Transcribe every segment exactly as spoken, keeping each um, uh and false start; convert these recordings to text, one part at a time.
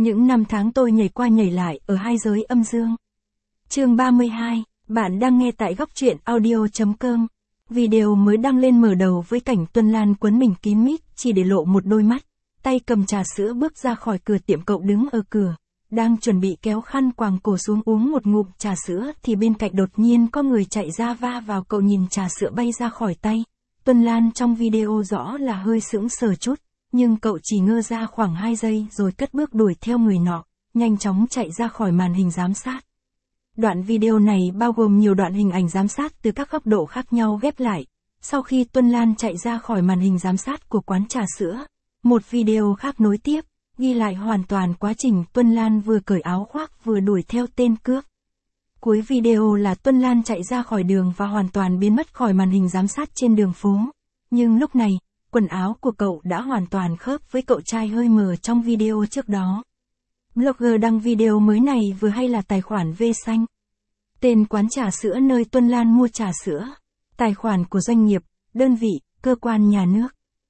Những năm tháng tôi nhảy qua nhảy lại ở hai giới âm dương. Chương ba mươi hai, bạn đang nghe tại góc truyện audio chấm com. Video mới đăng lên mở đầu với cảnh Tuân Lan quấn mình kín mít, chỉ để lộ một đôi mắt, tay cầm trà sữa bước ra khỏi cửa tiệm. Cậu đứng ở cửa, đang chuẩn bị kéo khăn quàng cổ xuống uống một ngụm trà sữa thì bên cạnh đột nhiên có người chạy ra va vào. Cậu nhìn trà sữa bay ra khỏi tay. Tuân Lan trong video rõ là hơi sững sờ chút, nhưng cậu chỉ ngơ ra khoảng hai giây rồi cất bước đuổi theo người nọ, nhanh chóng chạy ra khỏi màn hình giám sát. Đoạn video này bao gồm nhiều đoạn hình ảnh giám sát từ các góc độ khác nhau ghép lại. Sau khi Tuân Lan chạy ra khỏi màn hình giám sát của quán trà sữa, một video khác nối tiếp, ghi lại hoàn toàn quá trình Tuân Lan vừa cởi áo khoác vừa đuổi theo tên cướp. Cuối video là Tuân Lan chạy ra khỏi đường và hoàn toàn biến mất khỏi màn hình giám sát trên đường phố. Nhưng lúc này, quần áo của cậu đã hoàn toàn khớp với cậu trai hơi mờ trong video trước đó. Blogger đăng video mới này vừa hay là tài khoản V xanh. Tên quán trà sữa nơi Tuân Lan mua trà sữa. Tài khoản của doanh nghiệp, đơn vị, cơ quan nhà nước.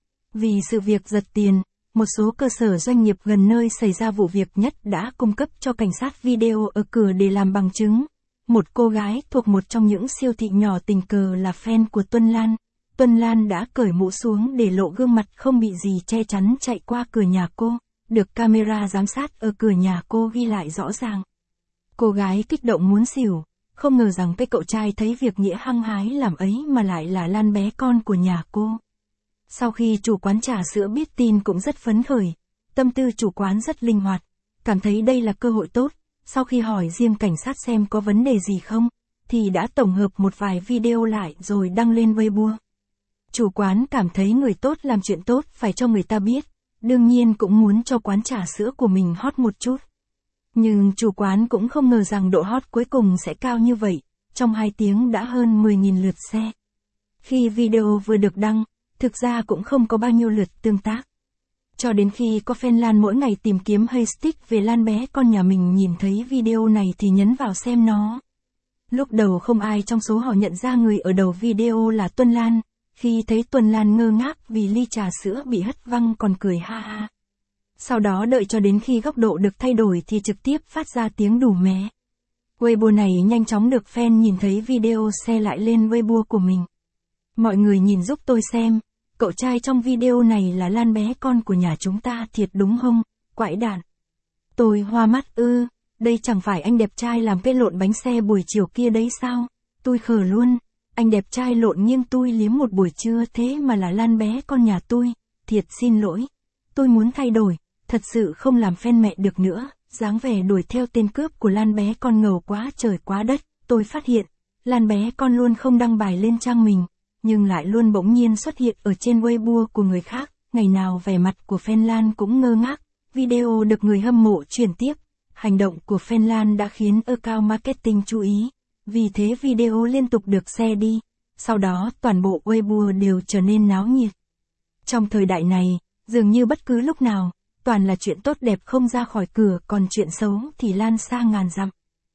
Vì sự việc giật tiền, một số cơ sở doanh nghiệp gần nơi xảy ra vụ việc nhất đã cung cấp cho cảnh sát video ở cửa để làm bằng chứng. Một cô gái thuộc một trong những siêu thị nhỏ tình cờ là fan của Tuân Lan. Tuân Lan đã cởi mũ xuống để lộ gương mặt không bị gì che chắn chạy qua cửa nhà cô, được camera giám sát ở cửa nhà cô ghi lại rõ ràng. Cô gái kích động muốn xỉu, không ngờ rằng cái cậu trai thấy việc nghĩa hăng hái làm ấy mà lại là Lan bé con của nhà cô. Sau khi chủ quán trà sữa biết tin cũng rất phấn khởi, tâm tư chủ quán rất linh hoạt, cảm thấy đây là cơ hội tốt. Sau khi hỏi riêng cảnh sát xem có vấn đề gì không, thì đã tổng hợp một vài video lại rồi đăng lên Weibo. Chủ quán cảm thấy người tốt làm chuyện tốt phải cho người ta biết, đương nhiên cũng muốn cho quán trà sữa của mình hot một chút. Nhưng chủ quán cũng không ngờ rằng độ hot cuối cùng sẽ cao như vậy, trong hai tiếng đã hơn mười nghìn lượt share. Khi video vừa được đăng, thực ra cũng không có bao nhiêu lượt tương tác. Cho đến khi có fan Lan mỗi ngày tìm kiếm hashtag về Lan bé con nhà mình nhìn thấy video này thì nhấn vào xem nó. Lúc đầu không ai trong số họ nhận ra người ở đầu video là Tuân Lan, khi thấy Tuân Lan ngơ ngác vì ly trà sữa bị hất văng còn cười ha ha. Sau đó đợi cho đến khi góc độ được thay đổi thì trực tiếp phát ra tiếng đù mé. Weibo này nhanh chóng được fan nhìn thấy video share lại lên Weibo của mình. Mọi người nhìn giúp tôi xem, cậu trai trong video này là Lan bé con của nhà chúng ta thiệt đúng không, quãi đản. Tôi hoa mắt ư, đây chẳng phải anh đẹp trai làm cái lộn bánh xe buổi chiều kia đấy sao, tôi khờ luôn, anh đẹp trai lộn nghiêng tôi liếm một buổi trưa thế mà là Lan bé con nhà tôi, thiệt xin lỗi, tôi muốn thay đổi, thật sự không làm fan mẹ được nữa, dáng vẻ đuổi theo tên cướp của Lan bé con ngầu quá trời quá đất. Tôi phát hiện, Lan bé con luôn không đăng bài lên trang mình, nhưng lại luôn bỗng nhiên xuất hiện ở trên Weibo của người khác, ngày nào vẻ mặt của fan Lan cũng ngơ ngác. Video được người hâm mộ chuyển tiếp, hành động của fan Lan đã khiến account marketing chú ý, vì thế video liên tục được share đi, sau đó toàn bộ Weibo đều trở nên náo nhiệt. Trong thời đại này, dường như bất cứ lúc nào, toàn là chuyện tốt đẹp không ra khỏi cửa, còn chuyện xấu thì lan xa ngàn dặm.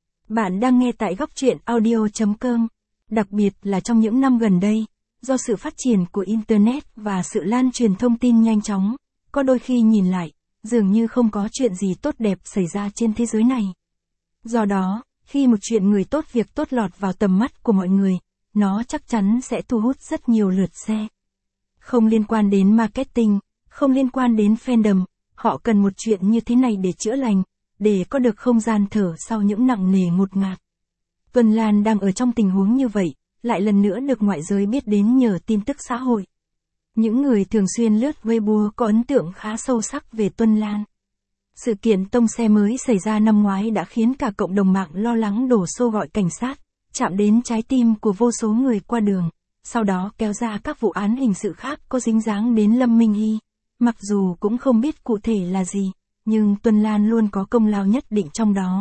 Bạn đang nghe tại góc truyện audio chấm com. Đặc biệt là trong những năm gần đây, do sự phát triển của Internet và sự lan truyền thông tin nhanh chóng, có đôi khi nhìn lại, dường như không có chuyện gì tốt đẹp xảy ra trên thế giới này. Do đó, khi một chuyện người tốt việc tốt lọt vào tầm mắt của mọi người, nó chắc chắn sẽ thu hút rất nhiều lượt share. Không liên quan đến marketing, không liên quan đến fandom, họ cần một chuyện như thế này để chữa lành, để có được không gian thở sau những nặng nề ngột ngạt. Tuân Lan đang ở trong tình huống như vậy, lại lần nữa được ngoại giới biết đến nhờ tin tức xã hội. Những người thường xuyên lướt Weibo có ấn tượng khá sâu sắc về Tuân Lan. Sự kiện tông xe mới xảy ra năm ngoái đã khiến cả cộng đồng mạng lo lắng đổ xô gọi cảnh sát, chạm đến trái tim của vô số người qua đường, sau đó kéo ra các vụ án hình sự khác có dính dáng đến Lâm Minh Hy. Mặc dù cũng không biết cụ thể là gì, nhưng Tuân Lan luôn có công lao nhất định trong đó.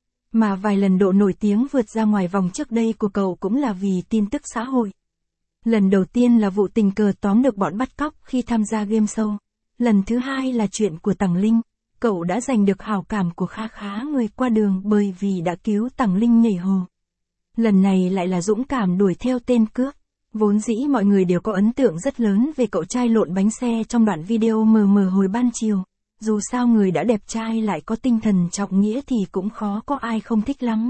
Mà vài lần độ nổi tiếng vượt ra ngoài vòng trước đây của cậu cũng là vì tin tức xã hội. Lần đầu tiên là vụ tình cờ tóm được bọn bắt cóc khi tham gia game show. Lần thứ hai là chuyện của Tằng Linh, cậu đã giành được hảo cảm của khá khá người qua đường bởi vì đã cứu Tằng Linh nhảy hồ. Lần này lại là dũng cảm đuổi theo tên cướp. Vốn dĩ mọi người đều có ấn tượng rất lớn về cậu trai lộn bánh xe trong đoạn video mờ mờ hồi ban chiều, dù sao người đã đẹp trai lại có tinh thần trọng nghĩa thì cũng khó có ai không thích lắm.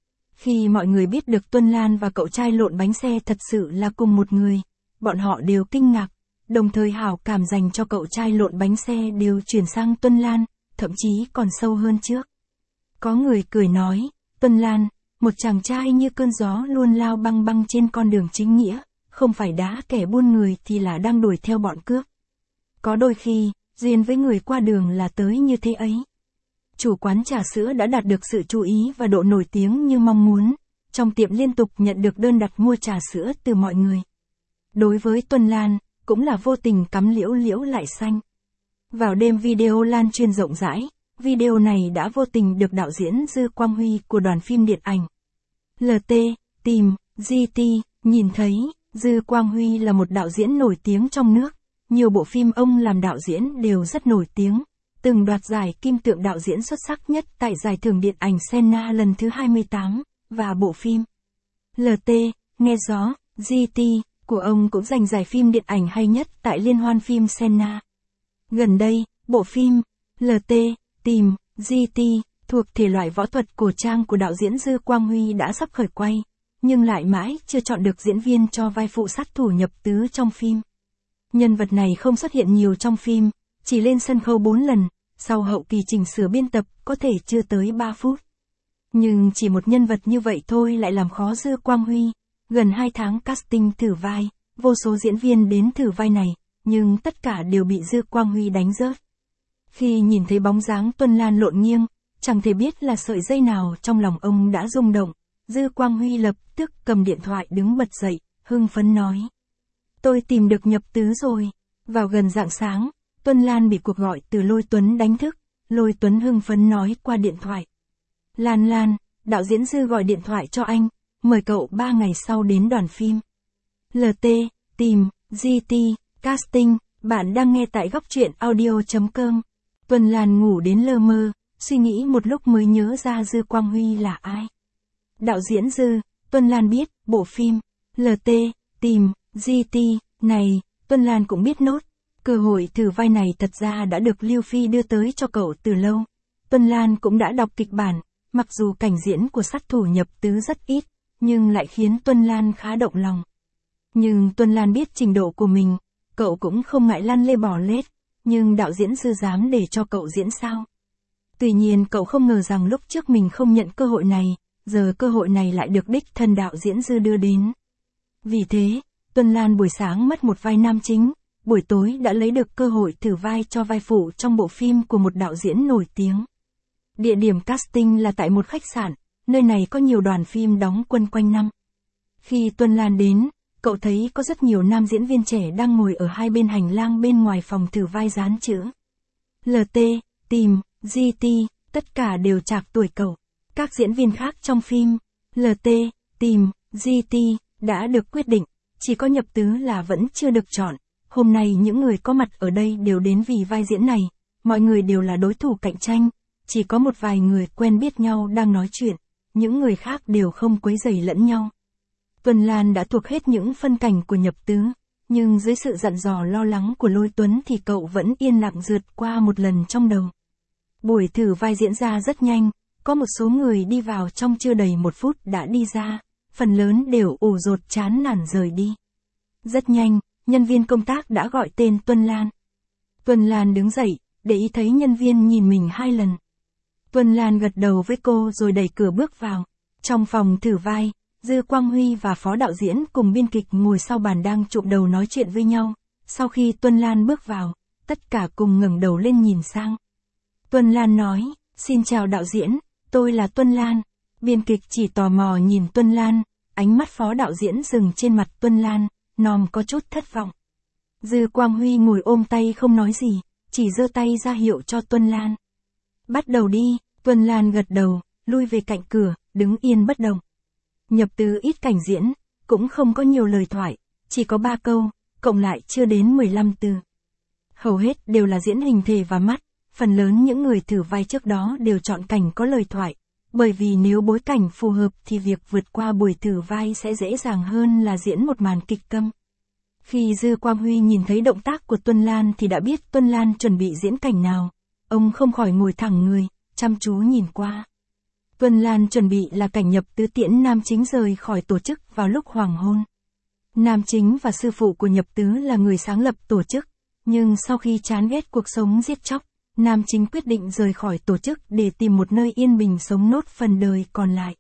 Khi mọi người biết được Tuân Lan và cậu trai lộn bánh xe thật sự là cùng một người, bọn họ đều kinh ngạc, đồng thời hảo cảm dành cho cậu trai lộn bánh xe đều chuyển sang Tuân Lan, thậm chí còn sâu hơn trước. Có người cười nói, Tuân Lan, một chàng trai như cơn gió luôn lao băng băng trên con đường chính nghĩa, không phải đá kẻ buôn người thì là đang đuổi theo bọn cướp. Có đôi khi, duyên với người qua đường là tới như thế ấy. Chủ quán trà sữa đã đạt được sự chú ý và độ nổi tiếng như mong muốn, trong tiệm liên tục nhận được đơn đặt mua trà sữa từ mọi người. Đối với Tuân Lan, cũng là vô tình cắm liễu liễu lại xanh. Vào đêm video lan truyền rộng rãi, video này đã vô tình được đạo diễn Dư Quang Huy của đoàn phim điện ảnh lờ tê, tìm, giê tê, nhìn thấy. Dư Quang Huy là một đạo diễn nổi tiếng trong nước, nhiều bộ phim ông làm đạo diễn đều rất nổi tiếng, từng đoạt giải kim tượng đạo diễn xuất sắc nhất tại giải thưởng điện ảnh Senna lần thứ hai mươi tám, và bộ phim lờ tê, nghe gió, giê tê của ông cũng giành giải phim điện ảnh hay nhất tại Liên hoan phim Senna. Gần đây, bộ phim lờ tê, tìm, giê tê thuộc thể loại võ thuật cổ trang của đạo diễn Dư Quang Huy đã sắp khởi quay, nhưng lại mãi chưa chọn được diễn viên cho vai phụ sát thủ Nhập Tứ trong phim. Nhân vật này không xuất hiện nhiều trong phim, chỉ lên sân khấu bốn lần, sau hậu kỳ chỉnh sửa biên tập có thể chưa tới ba phút. Nhưng chỉ một nhân vật như vậy thôi lại làm khó Dư Quang Huy. Gần hai tháng casting thử vai, vô số diễn viên đến thử vai này, nhưng tất cả đều bị Dư Quang Huy đánh rớt. Khi nhìn thấy bóng dáng Tuân Lan lộn nghiêng, chẳng thể biết là sợi dây nào trong lòng ông đã rung động. Dư Quang Huy lập tức cầm điện thoại đứng bật dậy, hưng phấn nói. Tôi tìm được Nhập Tứ rồi. Vào gần rạng sáng, Tuân Lan bị cuộc gọi từ Lôi Tuấn đánh thức. Lôi Tuấn hưng phấn nói qua điện thoại. Lan Lan, đạo diễn Dư gọi điện thoại cho anh, mời cậu ba ngày sau đến đoàn phim lờ tê, tìm, giê tê, casting, bạn đang nghe tại góc truyện audio chấm com. Tuân Lan ngủ đến lơ mơ, suy nghĩ một lúc mới nhớ ra Dư Quang Huy là ai. Đạo diễn Dư, Tuân Lan biết, bộ phim lờ tê, tìm, giê tê, này, Tuân Lan cũng biết nốt. Cơ hội thử vai này thật ra đã được Lưu Phi đưa tới cho cậu từ lâu. Tuân Lan cũng đã đọc kịch bản, mặc dù cảnh diễn của sát thủ Nhập Tứ rất ít, nhưng lại khiến Tuân Lan khá động lòng. Nhưng Tuân Lan biết trình độ của mình, cậu cũng không ngại lăn lê bò lết, nhưng đạo diễn Dư dám để cho cậu diễn sao? Tuy nhiên cậu không ngờ rằng lúc trước mình không nhận cơ hội này, giờ cơ hội này lại được đích thân đạo diễn Dư đưa đến. Vì thế, Tuân Lan buổi sáng mất một vai nam chính, buổi tối đã lấy được cơ hội thử vai cho vai phụ trong bộ phim của một đạo diễn nổi tiếng. Địa điểm casting là tại một khách sạn, nơi này có nhiều đoàn phim đóng quân quanh năm. Khi Tuân Lan đến, cậu thấy có rất nhiều nam diễn viên trẻ đang ngồi ở hai bên hành lang bên ngoài phòng thử vai dán chữ lờ tê, tìm, giê tê, tất cả đều trạc tuổi cậu. Các diễn viên khác trong phim lờ tê, tìm, giê tê đã được quyết định, chỉ có Nhập Tứ là vẫn chưa được chọn. Hôm nay những người có mặt ở đây đều đến vì vai diễn này, mọi người đều là đối thủ cạnh tranh, chỉ có một vài người quen biết nhau đang nói chuyện, những người khác đều không quấy rầy lẫn nhau. Tuân Lan đã thuộc hết những phân cảnh của Nhập Tứ, nhưng dưới sự dặn dò lo lắng của Lôi Tuấn thì cậu vẫn yên lặng rượt qua một lần trong đầu. Buổi thử vai diễn ra rất nhanh, có một số người đi vào trong chưa đầy một phút đã đi ra, phần lớn đều ủ rột chán nản rời đi. Rất nhanh, nhân viên công tác đã gọi tên Tuân Lan. Tuân Lan đứng dậy, để ý thấy nhân viên nhìn mình hai lần. Tuân Lan gật đầu với cô rồi đẩy cửa bước vào. Trong phòng thử vai, Dư Quang Huy và phó đạo diễn cùng biên kịch ngồi sau bàn đang chụm đầu nói chuyện với nhau. Sau khi Tuân Lan bước vào, tất cả cùng ngẩng đầu lên nhìn sang. Tuân Lan nói, xin chào đạo diễn, tôi là Tuân Lan. Biên kịch chỉ tò mò nhìn Tuân Lan, ánh mắt phó đạo diễn dừng trên mặt Tuân Lan, nòm có chút thất vọng. Dư Quang Huy ngồi ôm tay không nói gì, chỉ giơ tay ra hiệu cho Tuân Lan. Bắt đầu đi, Tuân Lan gật đầu, lui về cạnh cửa, đứng yên bất động. Nhập Tứ ít cảnh diễn, cũng không có nhiều lời thoại, chỉ có ba câu, cộng lại chưa đến mười lăm từ. Hầu hết đều là diễn hình thể và mắt, phần lớn những người thử vai trước đó đều chọn cảnh có lời thoại, bởi vì nếu bối cảnh phù hợp thì việc vượt qua buổi thử vai sẽ dễ dàng hơn là diễn một màn kịch câm. Khi Dư Quang Huy nhìn thấy động tác của Tuân Lan thì đã biết Tuân Lan chuẩn bị diễn cảnh nào. ông không khỏi ngồi thẳng người, chăm chú nhìn qua. Tuân Lan chuẩn bị là cảnh Nhập Tứ tiễn Nam Chính rời khỏi tổ chức vào lúc hoàng hôn. Nam Chính và sư phụ của Nhập Tứ là người sáng lập tổ chức, nhưng sau khi chán ghét cuộc sống giết chóc, Nam Chính quyết định rời khỏi tổ chức để tìm một nơi yên bình sống nốt phần đời còn lại.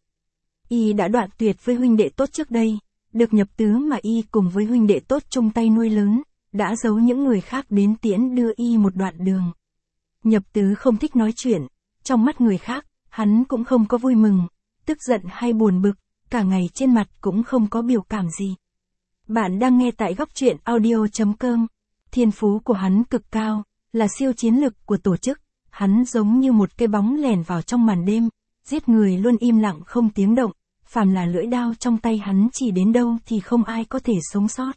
Y đã đoạn tuyệt với huynh đệ tốt trước đây, được Nhập Tứ mà Y cùng với huynh đệ tốt chung tay nuôi lớn, đã giấu những người khác đến tiễn đưa Y một đoạn đường. Nhập Tứ không thích nói chuyện, trong mắt người khác, hắn cũng không có vui mừng, tức giận hay buồn bực, cả ngày trên mặt cũng không có biểu cảm gì. Bạn đang nghe tại góc truyện audio chấm com. Thiên phú của hắn cực cao, là siêu chiến lực của tổ chức, hắn giống như một cái bóng lẻn vào trong màn đêm, giết người luôn im lặng không tiếng động, phàm là lưỡi đao trong tay hắn chỉ đến đâu thì không ai có thể sống sót.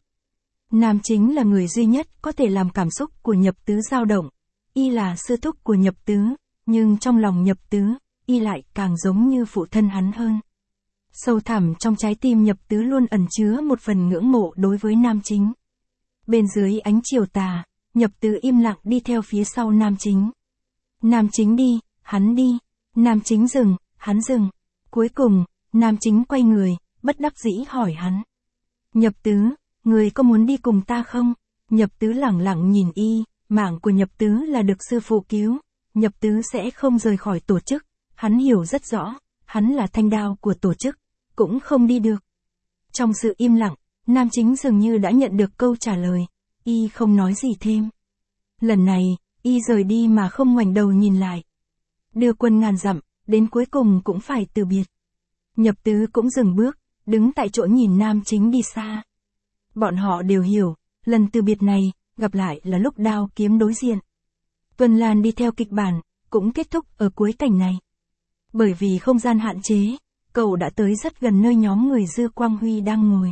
Nam Chính là người duy nhất có thể làm cảm xúc của Nhập Tứ dao động, Y là sư thúc của Nhập Tứ, nhưng trong lòng Nhập Tứ, Y lại càng giống như phụ thân hắn hơn. Sâu thẳm trong trái tim Nhập Tứ luôn ẩn chứa một phần ngưỡng mộ đối với Nam Chính. Bên dưới ánh chiều tà, Nhập Tứ im lặng đi theo phía sau Nam Chính. Nam Chính đi, hắn đi, Nam Chính dừng, hắn dừng. Cuối cùng, Nam Chính quay người, bất đắc dĩ hỏi hắn. Nhập Tứ, người có muốn đi cùng ta không? Nhập Tứ lẳng lặng nhìn Y, mạng của Nhập Tứ là được sư phụ cứu, Nhập Tứ sẽ không rời khỏi tổ chức, hắn hiểu rất rõ, hắn là thanh đao của tổ chức, cũng không đi được. Trong sự im lặng, Nam Chính dường như đã nhận được câu trả lời, Y không nói gì thêm. Lần này, Y rời đi mà không ngoảnh đầu nhìn lại. Đưa quân ngàn dặm, đến cuối cùng cũng phải từ biệt. Nhập Tứ cũng dừng bước, đứng tại chỗ nhìn Nam Chính đi xa. Bọn họ đều hiểu, lần từ biệt này, gặp lại là lúc đao kiếm đối diện. Tuân Lan đi theo kịch bản, cũng kết thúc ở cuối cảnh này. Bởi vì không gian hạn chế, cậu đã tới rất gần nơi nhóm người Dư Quang Huy đang ngồi.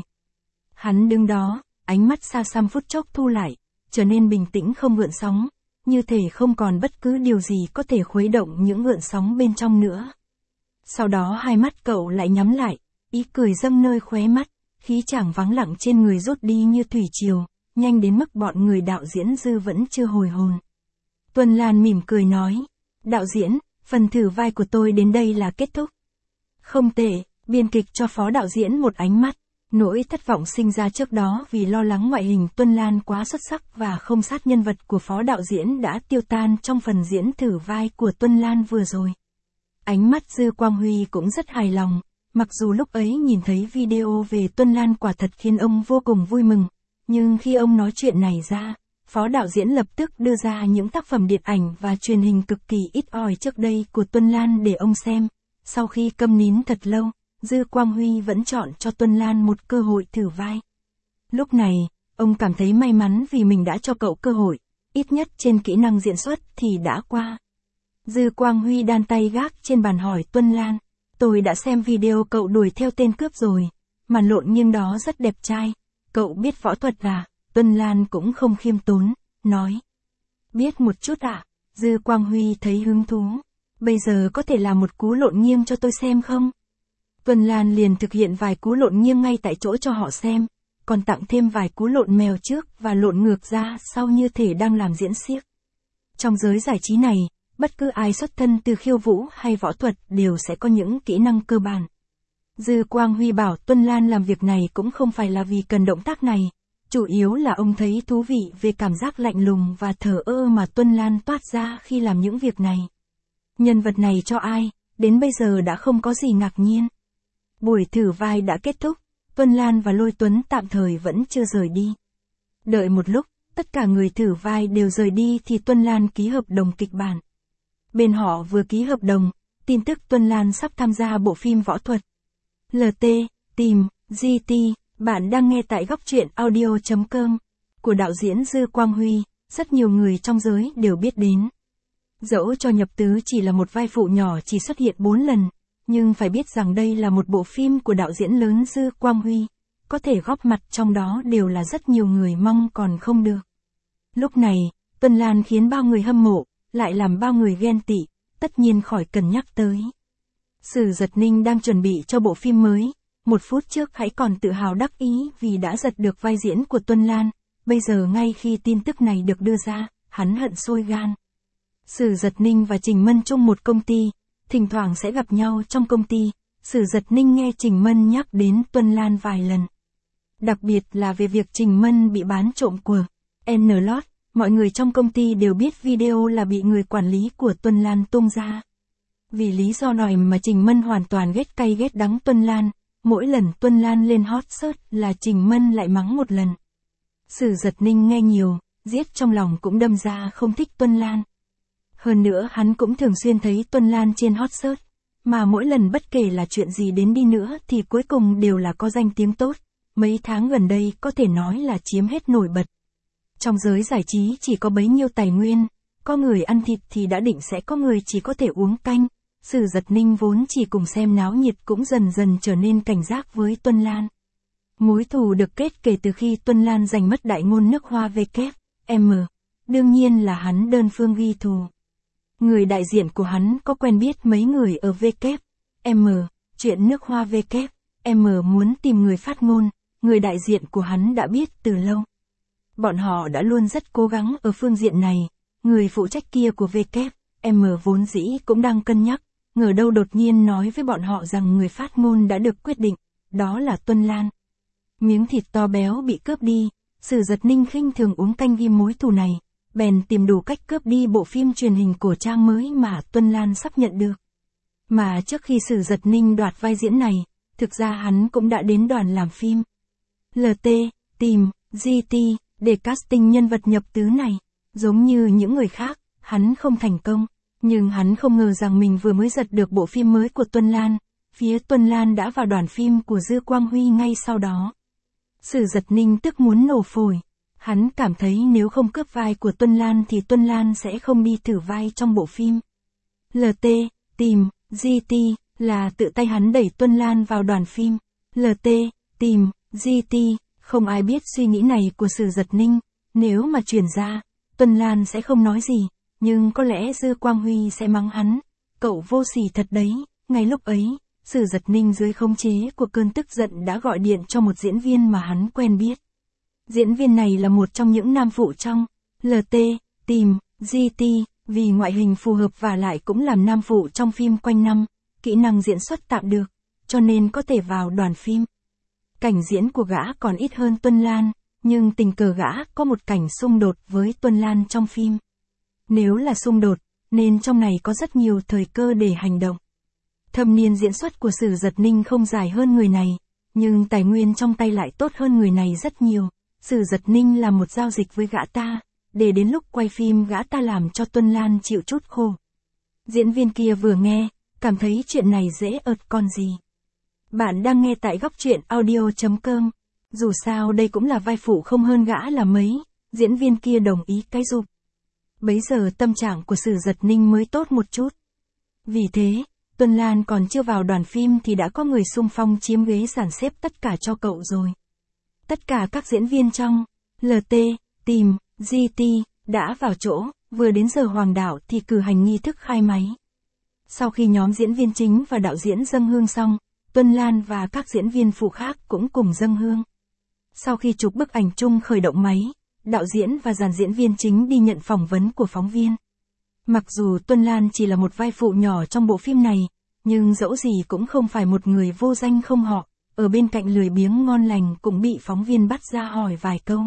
Hắn đứng đó, ánh mắt xa xăm phút chốc thu lại, trở nên bình tĩnh không gợn sóng, như thể không còn bất cứ điều gì có thể khuấy động những gợn sóng bên trong nữa. Sau đó hai mắt cậu lại nhắm lại, ý cười dâng nơi khóe mắt, khí chàng vắng lặng trên người rút đi như thủy triều, nhanh đến mức bọn người đạo diễn Dư vẫn chưa hồi hồn. Tuân Lan mỉm cười nói, đạo diễn, phần thử vai của tôi đến đây là kết thúc. Không tệ, biên kịch cho phó đạo diễn một ánh mắt, nỗi thất vọng sinh ra trước đó vì lo lắng ngoại hình Tuân Lan quá xuất sắc và không sát nhân vật của phó đạo diễn đã tiêu tan trong phần diễn thử vai của Tuân Lan vừa rồi. Ánh mắt Dư Quang Huy cũng rất hài lòng, mặc dù lúc ấy nhìn thấy video về Tuân Lan quả thật khiến ông vô cùng vui mừng, nhưng khi ông nói chuyện này ra, phó đạo diễn lập tức đưa ra những tác phẩm điện ảnh và truyền hình cực kỳ ít ỏi trước đây của Tuân Lan để ông xem. Sau khi câm nín thật lâu, Dư Quang Huy vẫn chọn cho Tuân Lan một cơ hội thử vai. Lúc này, ông cảm thấy may mắn vì mình đã cho cậu cơ hội, ít nhất trên kỹ năng diễn xuất thì đã qua. Dư Quang Huy đan tay gác trên bàn hỏi Tuân Lan, tôi đã xem video cậu đuổi theo tên cướp rồi, màn lộn nghiêng đó rất đẹp trai, cậu biết võ thuật à? Tuân Lan cũng không khiêm tốn, nói. Biết một chút ạ, à? Dư Quang Huy thấy hứng thú. Bây giờ có thể làm một cú lộn nghiêng cho tôi xem không? Tuân Lan liền thực hiện vài cú lộn nghiêng ngay tại chỗ cho họ xem, còn tặng thêm vài cú lộn mèo trước và lộn ngược ra sau như thể đang làm diễn xiếc. Trong giới giải trí này, bất cứ ai xuất thân từ khiêu vũ hay võ thuật đều sẽ có những kỹ năng cơ bản. Dư Quang Huy bảo Tuân Lan làm việc này cũng không phải là vì cần động tác này, chủ yếu là ông thấy thú vị về cảm giác lạnh lùng và thờ ơ mà Tuân Lan toát ra khi làm những việc này. Nhân vật này cho ai, đến bây giờ đã không có gì ngạc nhiên. Buổi thử vai đã kết thúc, Tuân Lan và Lôi Tuấn tạm thời vẫn chưa rời đi. Đợi một lúc, tất cả người thử vai đều rời đi thì Tuân Lan ký hợp đồng kịch bản. Bên họ vừa ký hợp đồng, tin tức Tuân Lan sắp tham gia bộ phim võ thuật. lờ tê, tìm, giê tê, bạn đang nghe tại góc truyện audio chấm com, của đạo diễn Dư Quang Huy, rất nhiều người trong giới đều biết đến. Dẫu cho Nhập Tứ chỉ là một vai phụ nhỏ chỉ xuất hiện bốn lần, nhưng phải biết rằng đây là một bộ phim của đạo diễn lớn Dư Quang Huy, có thể góp mặt trong đó đều là rất nhiều người mong còn không được. Lúc này, Tuân Lan khiến bao người hâm mộ, lại làm bao người ghen tị, tất nhiên khỏi cần nhắc tới. Sử Giật Ninh đang chuẩn bị cho bộ phim mới, một phút trước hãy còn tự hào đắc ý vì đã giật được vai diễn của Tuân Lan, bây giờ ngay khi tin tức này được đưa ra, hắn hận sôi gan. Sử Giật Ninh và Trình Mân chung một công ty, thỉnh thoảng sẽ gặp nhau trong công ty. Sử Giật Ninh nghe Trình Mân nhắc đến Tuân Lan vài lần. Đặc biệt là về việc Trình Mân bị bán trộm của N-Lot, mọi người trong công ty đều biết video là bị người quản lý của Tuân Lan tung ra. Vì lý do này mà Trình Mân hoàn toàn ghét cay ghét đắng Tuân Lan, mỗi lần Tuân Lan lên hot search là Trình Mân lại mắng một lần. Sử Giật Ninh nghe nhiều, giết trong lòng cũng đâm ra không thích Tuân Lan. Hơn nữa hắn cũng thường xuyên thấy Tuân Lan trên hot search, mà mỗi lần bất kể là chuyện gì đến đi nữa thì cuối cùng đều là có danh tiếng tốt, mấy tháng gần đây có thể nói là chiếm hết nổi bật. Trong giới giải trí chỉ có bấy nhiêu tài nguyên, có người ăn thịt thì đã định sẽ có người chỉ có thể uống canh. Sử Giật Ninh vốn chỉ cùng xem náo nhiệt cũng dần dần trở nên cảnh giác với Tuân Lan. Mối thù được kết kể từ khi Tuân Lan giành mất đại ngôn nước Hoa W M. Đương nhiên là hắn đơn phương ghi thù. Người đại diện của hắn có quen biết mấy người ở W M. Chuyện nước Hoa W M muốn tìm người phát ngôn, người đại diện của hắn đã biết từ lâu. Bọn họ đã luôn rất cố gắng ở phương diện này, người phụ trách kia của W M vốn dĩ cũng đang cân nhắc, ngờ đâu đột nhiên nói với bọn họ rằng người phát ngôn đã được quyết định, đó là Tuân Lan. Miếng thịt to béo bị cướp đi, Sử Giật Ninh khinh thường uống canh ghi mối thù này, bèn tìm đủ cách cướp đi bộ phim truyền hình cổ trang mới mà Tuân Lan sắp nhận được. Mà trước khi Sử Giật Ninh đoạt vai diễn này, thực ra hắn cũng đã đến đoàn làm phim lờ tê, tìm, giê tê, để casting nhân vật nhập tứ này. Giống như những người khác, hắn không thành công, nhưng hắn không ngờ rằng mình vừa mới giật được bộ phim mới của Tuân Lan, phía Tuân Lan đã vào đoàn phim của Dư Quang Huy ngay sau đó. Sử Giật Ninh tức muốn nổ phổi, hắn cảm thấy nếu không cướp vai của Tuân Lan thì Tuân Lan sẽ không đi thử vai trong bộ phim lờ tê, tìm, giê tê, là tự tay hắn đẩy Tuân Lan vào đoàn phim lờ tê, tìm, giê tê, không ai biết suy nghĩ này của Sử Giật Ninh, nếu mà truyền ra, Tuân Lan sẽ không nói gì, nhưng có lẽ Dư Quang Huy sẽ mắng hắn, cậu vô sỉ thật đấy. Ngay lúc ấy, Sử Giật Ninh dưới khống chế của cơn tức giận đã gọi điện cho một diễn viên mà hắn quen biết. Diễn viên này là một trong những nam phụ trong lờ tê, tìm, giê tê, vì ngoại hình phù hợp và lại cũng làm nam phụ trong phim quanh năm, kỹ năng diễn xuất tạm được, cho nên có thể vào đoàn phim. Cảnh diễn của gã còn ít hơn Tuân Lan, nhưng tình cờ gã có một cảnh xung đột với Tuân Lan trong phim. Nếu là xung đột, nên trong này có rất nhiều thời cơ để hành động. Thâm niên diễn xuất của Sử Giật Ninh không dài hơn người này, nhưng tài nguyên trong tay lại tốt hơn người này rất nhiều. Sử Giật Ninh là một giao dịch với gã ta, để đến lúc quay phim gã ta làm cho Tuân Lan chịu chút khổ. Diễn viên kia vừa nghe, cảm thấy chuyện này dễ ợt con gì. Bạn đang nghe tại góc truyện audio chấm com. Dù sao đây cũng là vai phụ không hơn gã là mấy, diễn viên kia đồng ý cái giúp. Bấy giờ tâm trạng của Sử Giật Ninh mới tốt một chút. Vì thế, Tuân Lan còn chưa vào đoàn phim thì đã có người xung phong chiếm ghế dàn xếp tất cả cho cậu rồi. Tất cả các diễn viên trong lờ tê, tìm, giê tê đã vào chỗ, vừa đến giờ hoàng đạo thì cử hành nghi thức khai máy. Sau khi nhóm diễn viên chính và đạo diễn dâng hương xong, Tuân Lan và các diễn viên phụ khác cũng cùng dâng hương. Sau khi chụp bức ảnh chung khởi động máy, đạo diễn và dàn diễn viên chính đi nhận phỏng vấn của phóng viên. Mặc dù Tuân Lan chỉ là một vai phụ nhỏ trong bộ phim này, nhưng dẫu gì cũng không phải một người vô danh không họ, ở bên cạnh lười biếng ngon lành cũng bị phóng viên bắt ra hỏi vài câu.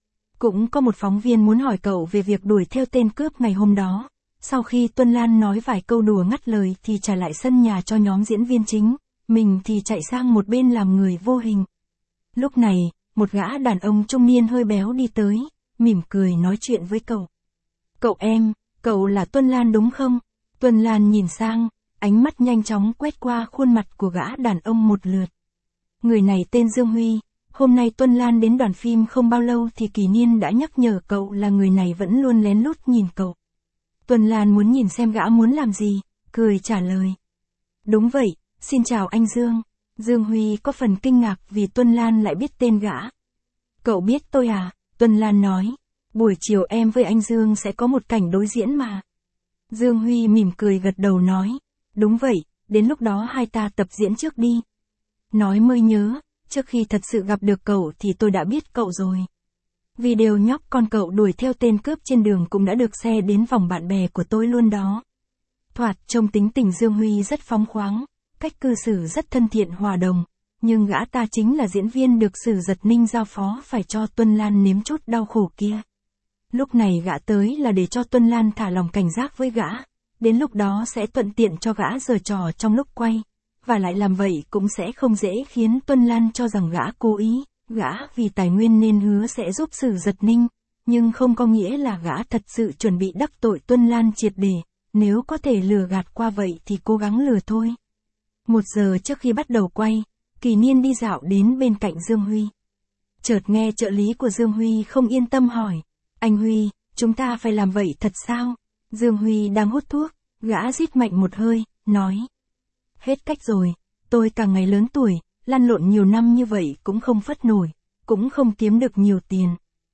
Cũng có một phóng viên muốn hỏi cậu về việc đuổi theo tên cướp ngày hôm đó. Sau khi Tuân Lan nói vài câu đùa ngắt lời thì trả lại sân nhà cho nhóm diễn viên chính, mình thì chạy sang một bên làm người vô hình. Lúc này, một gã đàn ông trung niên hơi béo đi tới, mỉm cười nói chuyện với cậu. Cậu em, cậu là Tuân Lan đúng không? Tuân Lan nhìn sang, ánh mắt nhanh chóng quét qua khuôn mặt của gã đàn ông một lượt. Người này tên Dương Huy, hôm nay Tuân Lan đến đoàn phim không bao lâu thì Kỳ Niên đã nhắc nhở cậu là người này vẫn luôn lén lút nhìn cậu. Tuân Lan muốn nhìn xem gã muốn làm gì, cười trả lời. Đúng vậy, xin chào anh Dương. Dương Huy có phần kinh ngạc vì Tuân Lan lại biết tên gã. Cậu biết tôi à? Tuân Lan nói. Buổi chiều em với anh Dương sẽ có một cảnh đối diễn mà. Dương Huy mỉm cười gật đầu nói. Đúng vậy, đến lúc đó hai ta tập diễn trước đi. Nói mới nhớ, trước khi thật sự gặp được cậu thì tôi đã biết cậu rồi. Video nhóc con cậu đuổi theo tên cướp trên đường cũng đã được share đến vòng bạn bè của tôi luôn đó. Thoạt trông tính tình Dương Huy rất phóng khoáng, cách cư xử rất thân thiện hòa đồng, nhưng gã ta chính là diễn viên được Sử Giật Ninh giao phó phải cho Tuân Lan nếm chút đau khổ kia. Lúc này gã tới là để cho Tuân Lan thả lòng cảnh giác với gã, đến lúc đó sẽ thuận tiện cho gã giở trò trong lúc quay, và lại làm vậy cũng sẽ không dễ khiến Tuân Lan cho rằng gã cố ý, gã vì tài nguyên nên hứa sẽ giúp Sử Giật Ninh, nhưng không có nghĩa là gã thật sự chuẩn bị đắc tội Tuân Lan triệt để, nếu có thể lừa gạt qua vậy thì cố gắng lừa thôi. Một giờ trước khi bắt đầu quay, Kỳ Niên đi dạo đến bên cạnh Dương Huy. Chợt nghe trợ lý của Dương Huy không yên tâm hỏi, anh Huy, chúng ta phải làm vậy thật sao? Dương Huy đang hút thuốc, gã rít mạnh một hơi, nói. Hết cách rồi, tôi càng ngày lớn tuổi, lăn lộn nhiều năm như vậy cũng không phất nổi, cũng không kiếm được nhiều tiền.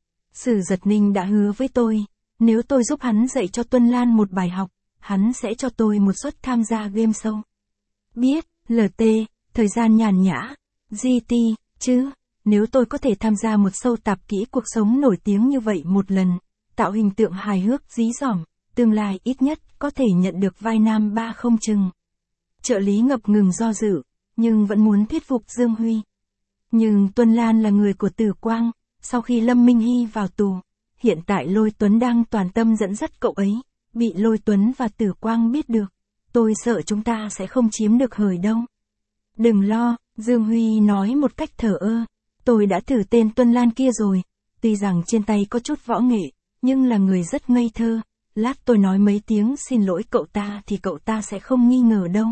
Sử Giật Ninh đã hứa với tôi, nếu tôi giúp hắn dạy cho Tuân Lan một bài học, hắn sẽ cho tôi một suất tham gia game show. Biết, lờ tê, thời gian nhàn nhã, giê tê, chứ, nếu tôi có thể tham gia một show tạp kỹ cuộc sống nổi tiếng như vậy một lần, tạo hình tượng hài hước dí dỏm, tương lai ít nhất có thể nhận được vai nam ba không chừng. Trợ lý ngập ngừng do dự, nhưng vẫn muốn thuyết phục Dương Huy. Nhưng Tuân Lan là người của Tử Quang, sau khi Lâm Minh Hy vào tù, hiện tại Lôi Tuấn đang toàn tâm dẫn dắt cậu ấy, bị Lôi Tuấn và Tử Quang biết được, tôi sợ chúng ta sẽ không chiếm được hời đâu. Đừng lo, Dương Huy nói một cách thờ ơ, tôi đã thử tên Tuân Lan kia rồi, tuy rằng trên tay có chút võ nghệ, nhưng là người rất ngây thơ, lát tôi nói mấy tiếng xin lỗi cậu ta thì cậu ta sẽ không nghi ngờ đâu.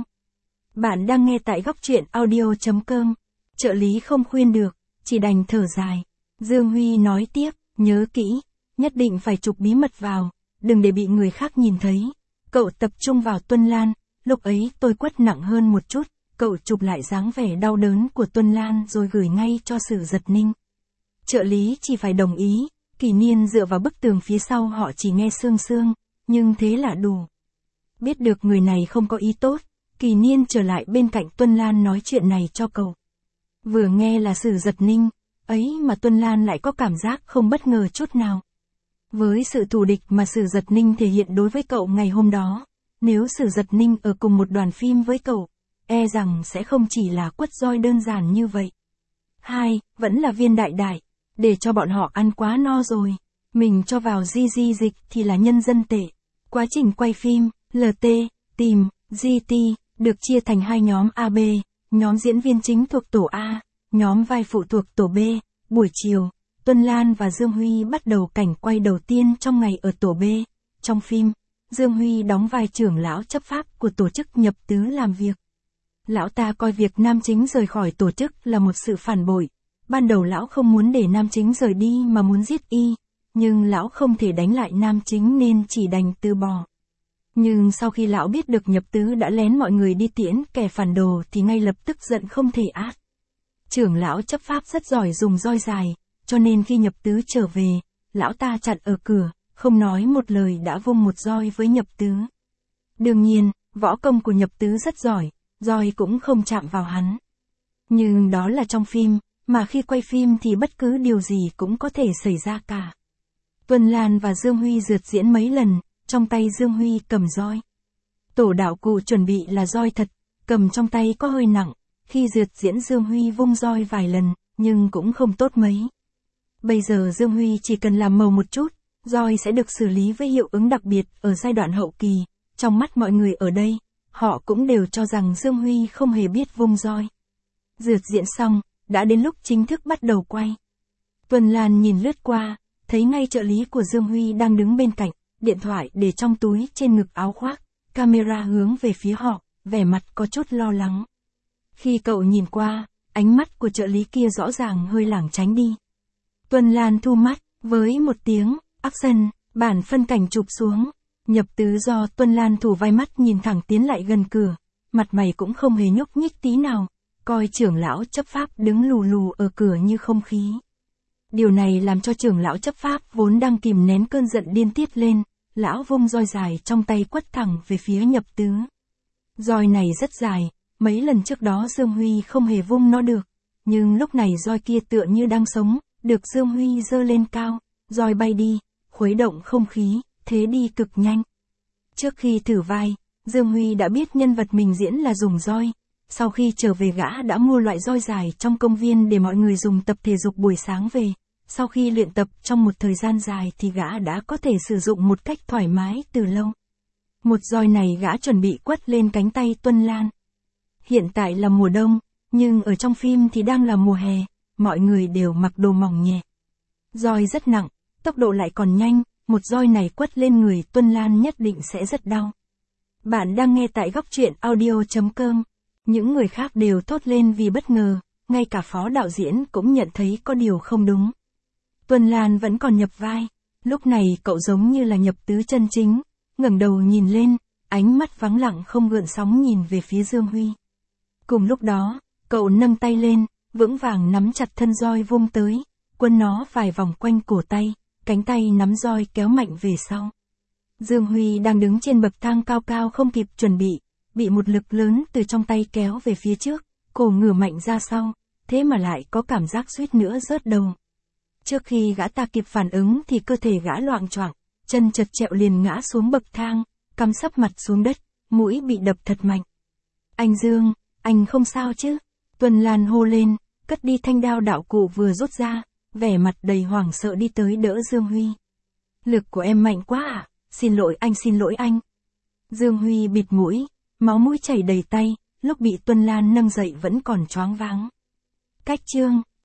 Bạn đang nghe tại góc truyện audio chấm com, trợ lý không khuyên được, chỉ đành thở dài. Dương Huy nói tiếp, nhớ kỹ, nhất định phải chụp bí mật vào, đừng để bị người khác nhìn thấy. Cậu tập trung vào Tuân Lan, lúc ấy tôi quất nặng hơn một chút, cậu chụp lại dáng vẻ đau đớn của Tuân Lan rồi gửi ngay cho Sử Giật Ninh. Trợ lý chỉ phải đồng ý, Kỳ Niên dựa vào bức tường phía sau họ chỉ nghe sương sương, nhưng thế là đủ. Biết được người này không có ý tốt, Kỳ Niên trở lại bên cạnh Tuân Lan nói chuyện này cho cậu. Vừa nghe là Sử Giật Ninh, ấy mà Tuân Lan lại có cảm giác không bất ngờ chút nào. Với sự thù địch mà Sử Giật Ninh thể hiện đối với cậu ngày hôm đó, nếu Sử Giật Ninh ở cùng một đoàn phim với cậu, e rằng sẽ không chỉ là quất roi đơn giản như vậy. Hai, vẫn là viên đại đại, để cho bọn họ ăn quá no rồi, mình cho vào di di dịch thì là nhân dân tệ. Quá trình quay phim, lờ tê, tìm, giê tê, được chia thành hai nhóm A B, nhóm diễn viên chính thuộc tổ A, nhóm vai phụ thuộc tổ B. Buổi chiều, Tuân Lan và Dương Huy bắt đầu cảnh quay đầu tiên trong ngày ở tổ B. Trong phim, Dương Huy đóng vai trưởng lão chấp pháp của tổ chức nhập tứ làm việc. Lão ta coi việc nam chính rời khỏi tổ chức là một sự phản bội. Ban đầu lão không muốn để nam chính rời đi mà muốn giết y, nhưng lão không thể đánh lại nam chính nên chỉ đành từ bỏ. Nhưng sau khi lão biết được nhập tứ đã lén mọi người đi tiễn kẻ phản đồ thì ngay lập tức giận không thể át. Trưởng lão chấp pháp rất giỏi dùng roi dài, cho nên khi nhập tứ trở về, lão ta chặn ở cửa, không nói một lời đã vung một roi với nhập tứ. Đương nhiên, võ công của nhập tứ rất giỏi, roi cũng không chạm vào hắn. Nhưng đó là trong phim, mà khi quay phim thì bất cứ điều gì cũng có thể xảy ra cả. Tuân Lan và Dương Huy rượt diễn mấy lần, trong tay Dương Huy cầm roi. Tổ đạo cụ chuẩn bị là roi thật, cầm trong tay có hơi nặng, khi rượt diễn Dương Huy vung roi vài lần, nhưng cũng không tốt mấy. Bây giờ Dương Huy chỉ cần làm màu một chút, roi sẽ được xử lý với hiệu ứng đặc biệt ở giai đoạn hậu kỳ, trong mắt mọi người ở đây, họ cũng đều cho rằng Dương Huy không hề biết vung roi. Rượt diễn xong, đã đến lúc chính thức bắt đầu quay. Tuân Lan nhìn lướt qua, thấy ngay trợ lý của Dương Huy đang đứng bên cạnh, điện thoại để trong túi trên ngực áo khoác, camera hướng về phía họ, vẻ mặt có chút lo lắng. Khi cậu nhìn qua, ánh mắt của trợ lý kia rõ ràng hơi lảng tránh đi. Tuân Lan thu mắt, với một tiếng, action, bản phân cảnh chụp xuống. Nhập tứ do Tuân Lan thủ vai mắt nhìn thẳng tiến lại gần cửa, mặt mày cũng không hề nhúc nhích tí nào, coi trưởng lão chấp pháp đứng lù lù ở cửa như không khí. Điều này làm cho trưởng lão chấp pháp vốn đang kìm nén cơn giận điên tiết lên, lão vung roi dài trong tay quất thẳng về phía nhập tứ. Roi này rất dài, mấy lần trước đó Dương Huy không hề vung nó được, nhưng lúc này roi kia tựa như đang sống, được Dương Huy giơ lên cao, roi bay đi, khuấy động không khí, thế đi cực nhanh. Trước khi thử vai, Dương Huy đã biết nhân vật mình diễn là dùng roi. Sau khi trở về gã đã mua loại roi dài trong công viên để mọi người dùng tập thể dục buổi sáng về. Sau khi luyện tập trong một thời gian dài thì gã đã có thể sử dụng một cách thoải mái từ lâu. Một roi này gã chuẩn bị quất lên cánh tay Tuân Lan. Hiện tại là mùa đông, nhưng ở trong phim thì đang là mùa hè, mọi người đều mặc đồ mỏng nhẹ. Roi rất nặng, tốc độ lại còn nhanh, một roi này quất lên người Tuân Lan nhất định sẽ rất đau. Bạn đang nghe tại góc truyện audio chấm com. Những người khác đều thốt lên vì bất ngờ, ngay cả phó đạo diễn cũng nhận thấy có điều không đúng. Tuân Lan vẫn còn nhập vai, lúc này cậu giống như là nhập tứ chân chính, ngẩng đầu nhìn lên, ánh mắt vắng lặng không gợn sóng nhìn về phía Dương Huy. Cùng lúc đó, cậu nâng tay lên, vững vàng nắm chặt thân roi vung tới, quấn nó vài vòng quanh cổ tay, cánh tay nắm roi kéo mạnh về sau. Dương Huy đang đứng trên bậc thang cao cao không kịp chuẩn bị, bị một lực lớn từ trong tay kéo về phía trước, cổ ngửa mạnh ra sau, thế mà lại có cảm giác suýt nữa rớt đầu. Trước khi gã ta kịp phản ứng thì cơ thể gã loạng choạng, chân chật trẹo liền ngã xuống bậc thang, cắm sấp mặt xuống đất, mũi bị đập thật mạnh. Anh Dương, anh không sao chứ? Tuân Lan hô lên, cất đi thanh đao đạo cụ vừa rút ra, vẻ mặt đầy hoảng sợ đi tới đỡ Dương Huy. Lực của em mạnh quá à? Xin lỗi anh, xin lỗi anh. Dương Huy bịt mũi, máu mũi chảy đầy tay, lúc bị Tuân Lan nâng dậy vẫn còn choáng váng. Cách chương